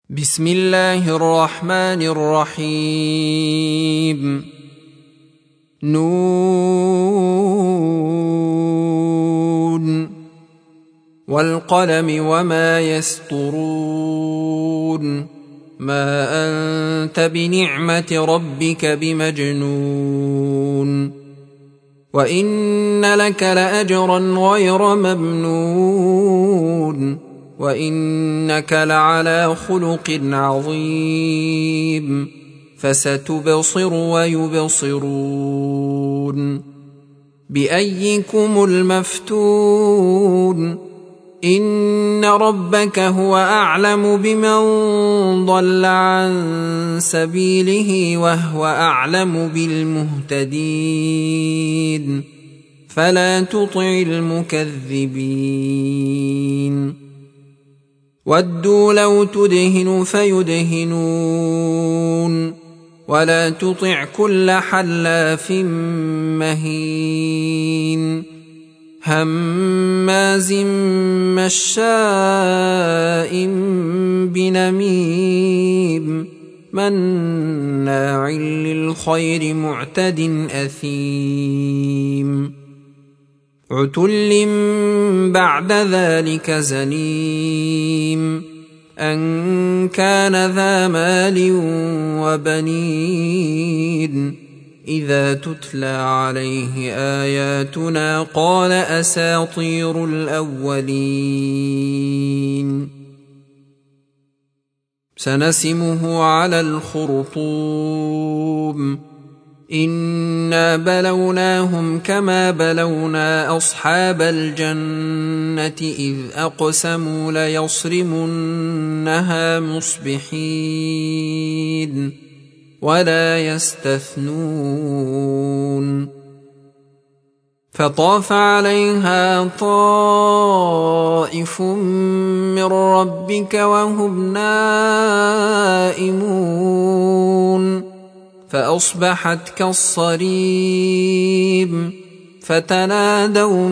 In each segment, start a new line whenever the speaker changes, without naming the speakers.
بسم الله الرحمن الرحيم. نون والقلم وما يسطرون ما أنت بنعمة ربك بمجنون وإن لك لأجرا غير ممنون وإنك لعلى خلق عظيم فستبصر ويبصرون بأيكم المفتون إن ربك هو أعلم بمن ضل عن سبيله وهو أعلم بالمهتدين فلا تطع المكذبين ودوا لو تدهن فيدهنون ولا تطع كل حلاف مهين هماز مشاء بنميم مناع للخير معتد أثيم عتل بعد ذلك زنيم أن كان ذا مال وبنين إذا تتلى عليه آياتنا قال أساطير الأولين سنسمه على الخرطوم إنا بلوناهم كما بلونا أصحاب الجنة إذ أقسموا ليصرمنها مصبحين ولا يستثنون فطاف عليها طائف من ربك وهم نائمون فأصبحت كالصريم فتنادوا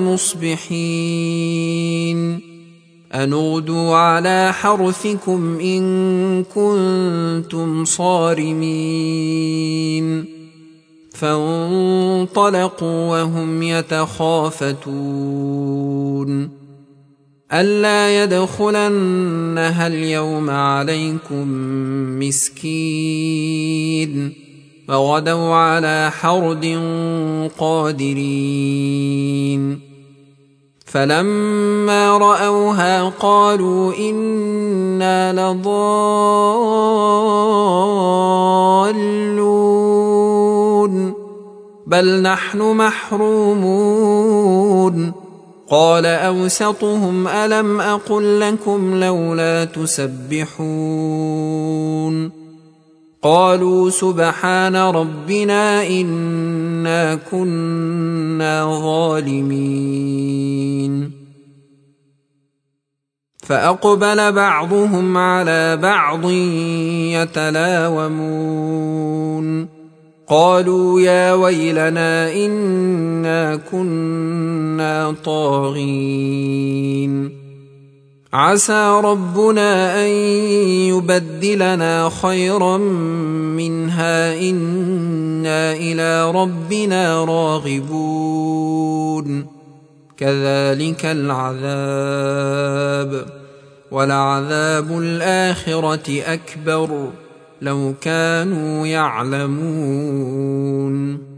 مصبحين أن اغدوا على حرثكم إن كنتم صارمين فانطلقوا وهم يتخافتون ألا يدخلنها اليوم عليكم مسكين فغدوا على حرد قادرين فلما رأوها قالوا إنا لضالون بل نحن محرومون قال أوسطهم ألم أقل لكم لولا تسبحون قالوا سبحان ربنا إنا كنا ظالمين فأقبل بعضهم على بعض يتلاومون قالوا يا ويلنا إنا كنا طاغين عسى ربنا أن يبدلنا خيرا منها إنا إلى ربنا راغبون كذلك العذاب ولعذاب الآخرة أكبر لو كانوا يعلمون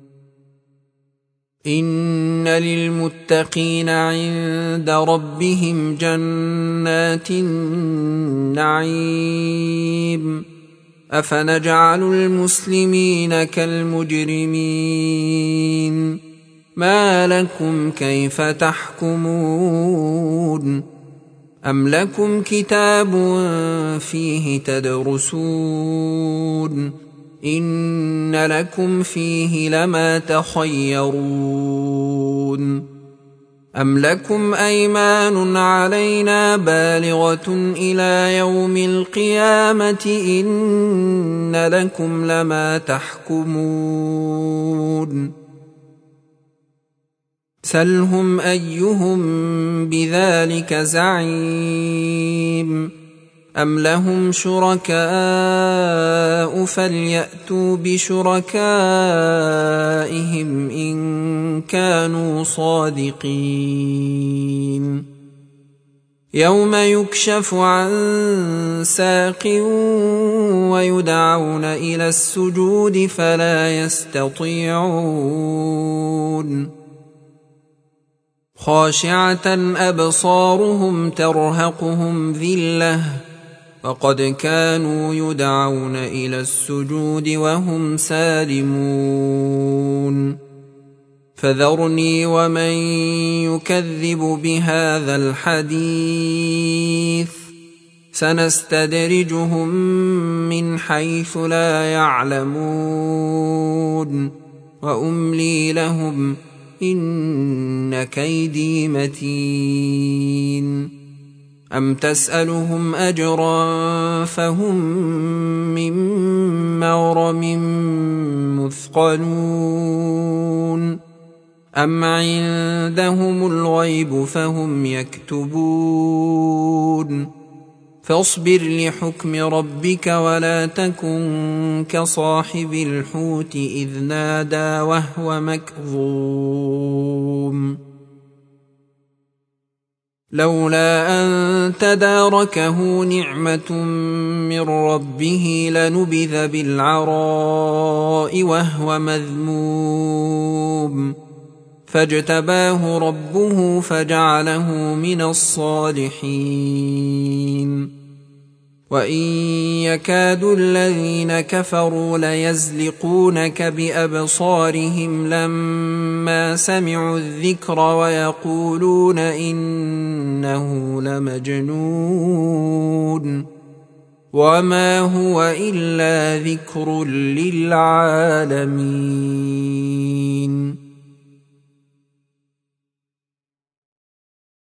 إن للمتقين عند ربهم جنات النعيم أفنجعل المسلمين كالمجرمين ما لكم كيف تحكمون أم لكم كتاب فيه تدرسون إن لكم فيه لما تخيرون أم لكم أيمان علينا بالغة إلى يوم القيامة إن لكم لما تحكمون سلهم أيهم بذلك زعيم أم لهم شركاء فليأتوا بشركائهم إن كانوا صادقين يوم يكشف عن ساق ويدعون إلى السجود فلا يستطيعون خاشعة أبصارهم ترهقهم ذلة وقد كانوا يدعون إلى السجود وهم سالمون فذرني ومن يكذب بهذا الحديث سنستدرجهم من حيث لا يعلمون وأملي لهم إن كيدي متين أم تسألهم أجرا فهم من مغرم مثقلون أم عندهم الغيب فهم يكتبون فاصبر لحكم ربك ولا تكن كصاحب الحوت إذ نادى وهو مكظوم لولا أن تداركه نعمة من ربه لنبذ بالعراء وهو مذموم فاجتباه ربه فجعله من الصالحين وإن يكاد الذين كفروا ليزلقونك بأبصارهم لما سمعوا الذكر ويقولون إنه لمجنون وما هو إلا ذكر للعالمين